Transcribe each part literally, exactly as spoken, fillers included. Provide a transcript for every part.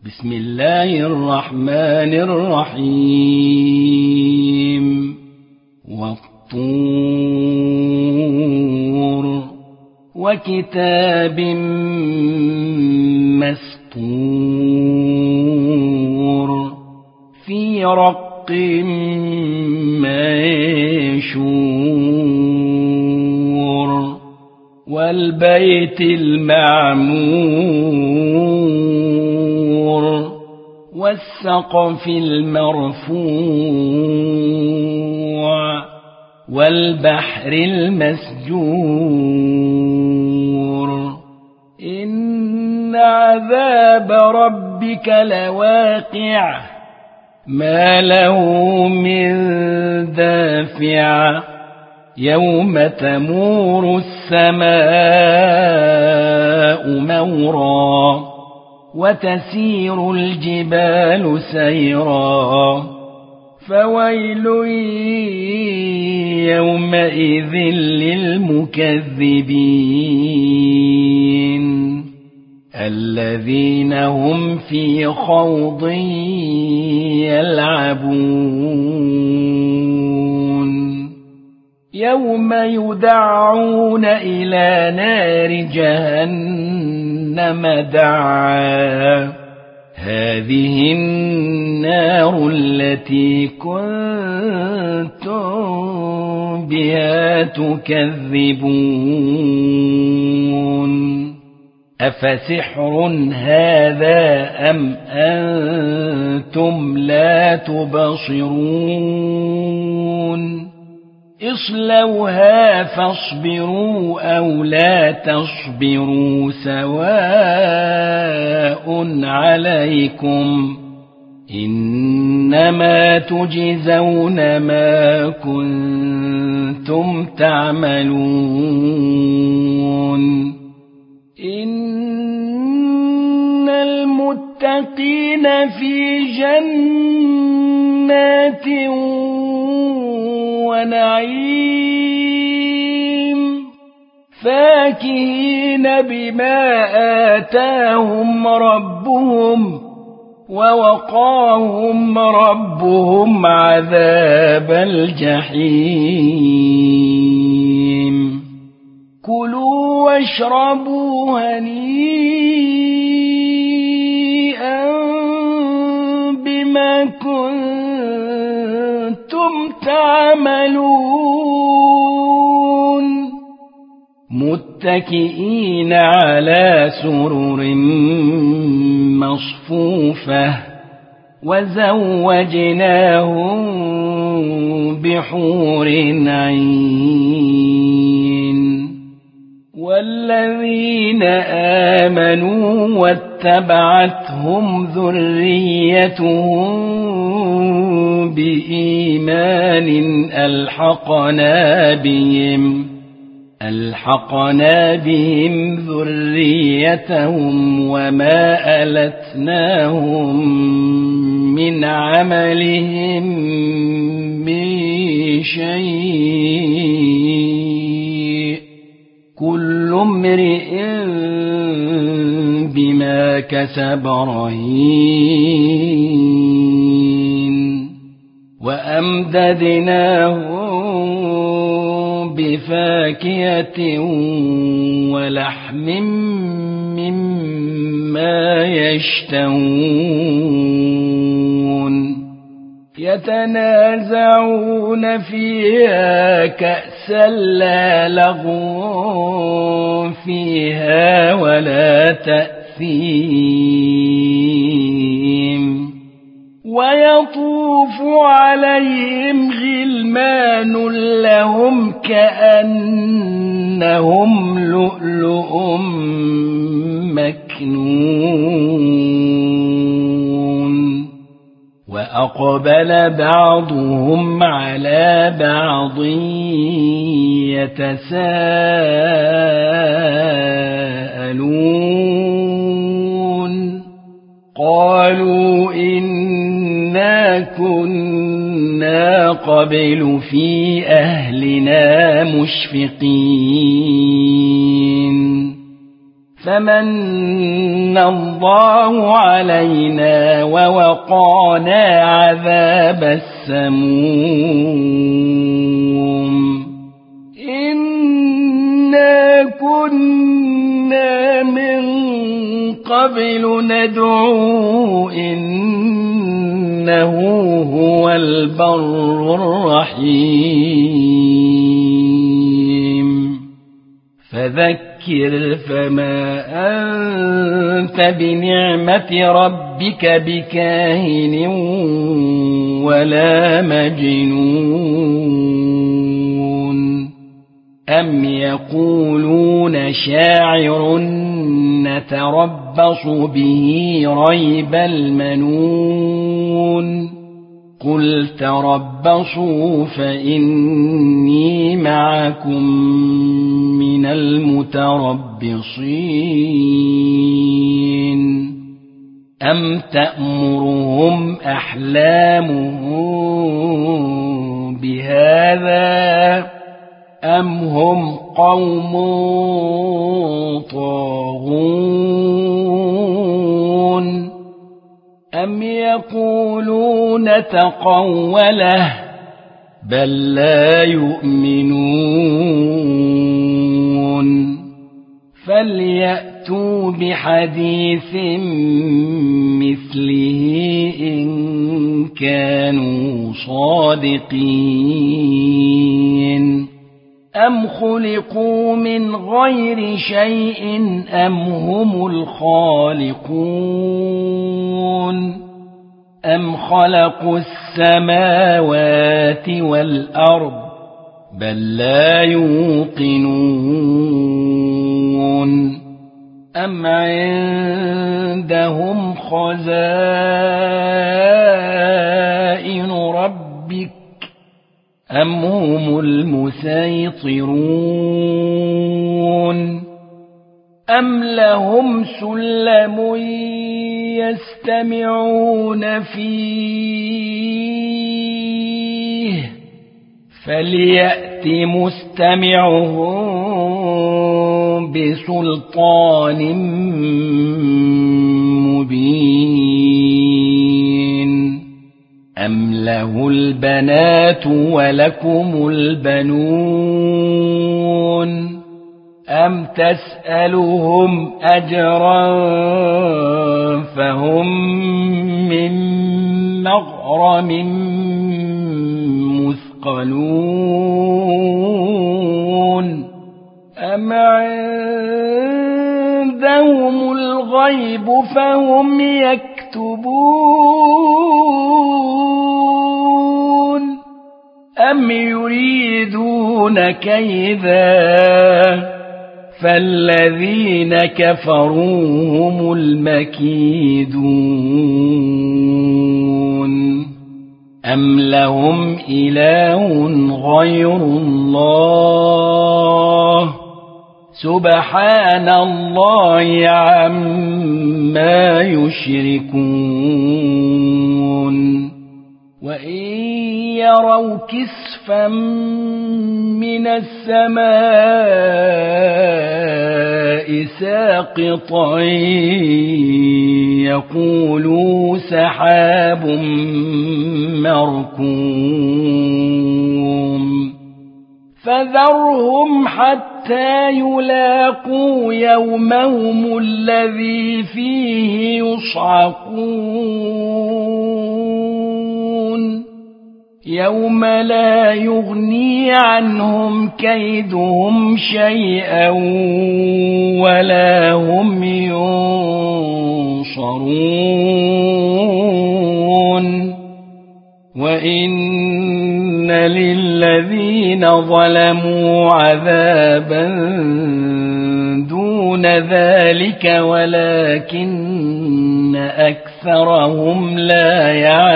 بسم الله الرحمن الرحيم والطور وكتاب مسطور في رق منشور والبيت المعمور والسقف المرفوع والبحر المسجور إن عذاب ربك لواقع ما له من دافع يوم تمور السماء مورا وتسير الجبال سيرا فويل يومئذ للمكذبين الذين هم في خوض يلعبون يوم يدعون إلى نار جهنم دعا هذه النار التي كنتم بها تكذبون أفسحر هذا أم أنتم لا تبصرون اصلوها فاصبروا أو لا تصبروا سواء عليكم إنما تجزون ما كنتم تعملون إن المتقين في جنات ونعيم فاكهين بما آتاهم ربهم ووقاهم ربهم عذاب الجحيم كلوا واشربوا هنيئا بما كنتم تعملون متكئين على سرر مصفوفة وزوجناهم بحور عين والذين آمنوا واتبعتهم ذريتهم بإيمان ألحقنا بهم ألحقنا بهم ذريتهم وما ألتناهم من عملهم من شيء كل امرئ بما كسب رهين وأمددناهم بفاكهة ولحم مما يشتهون يتنازعون فيها كأسا لا لغو فيها ولا تأثيم ويطوف عليهم غلمان لهم كأنهم لؤلؤ مكنون وأقبل بعضهم على بعض يتساءلون قالوا إنا كنا قبل في أهلنا مشفقين فمن الله علينا ووقانا عذاب السموم إنا كنا من قبل ندعو إنه هو البر الرحيم فذكر فما أنت بنعمة ربك بكاهن ولا مجنون أم يقولون شاعر نتربص به ريب المنون قل تربصوا فإني معكم من المتربصين أم تأمرهم أحلامهم بهذا أم هم قوم طاغون أم يقولون تقوله بل لا يؤمنون فليأتوا بحديث مثله إن كانوا صادقين أم خلقوا من غير شيء أم هم الخالقون أم خلقوا السماوات والأرض بل لا يوقنون أم عندهم خزائن ربك أم هم المسيطرون أم لهم سلم يستمعون فيه فليأت مستمعهم بسلطان مبين أم له البنات ولكم البنون أم تسألهم أجرا فهم من مغرم مثقلون أم عندهم الغيب فهم يكتبون أم يريدون كيدا فالذين كفروا هم المكيدون أم لهم إله غير الله سبحان الله عما يشركون وإن يروا كسفا من السماء ساقطا يقولوا سحاب مركوم فذرهم حتى يلاقوا يومهم الذي فيه يصعقون يوم لا يغني عنهم كيدهم شيئا ولا هم ينصرون وإن للذين ظلموا عذابا دون ذلك ولكن أكثرهم لا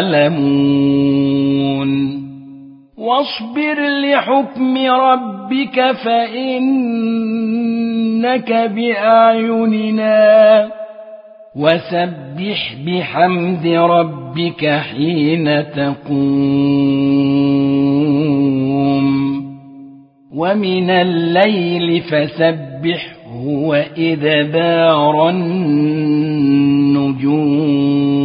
يعلمون واصبر لحكم ربك فإنك بأعيننا وسبح بحمد ربك حين تقوم ومن الليل فسبحه وإدبار النجوم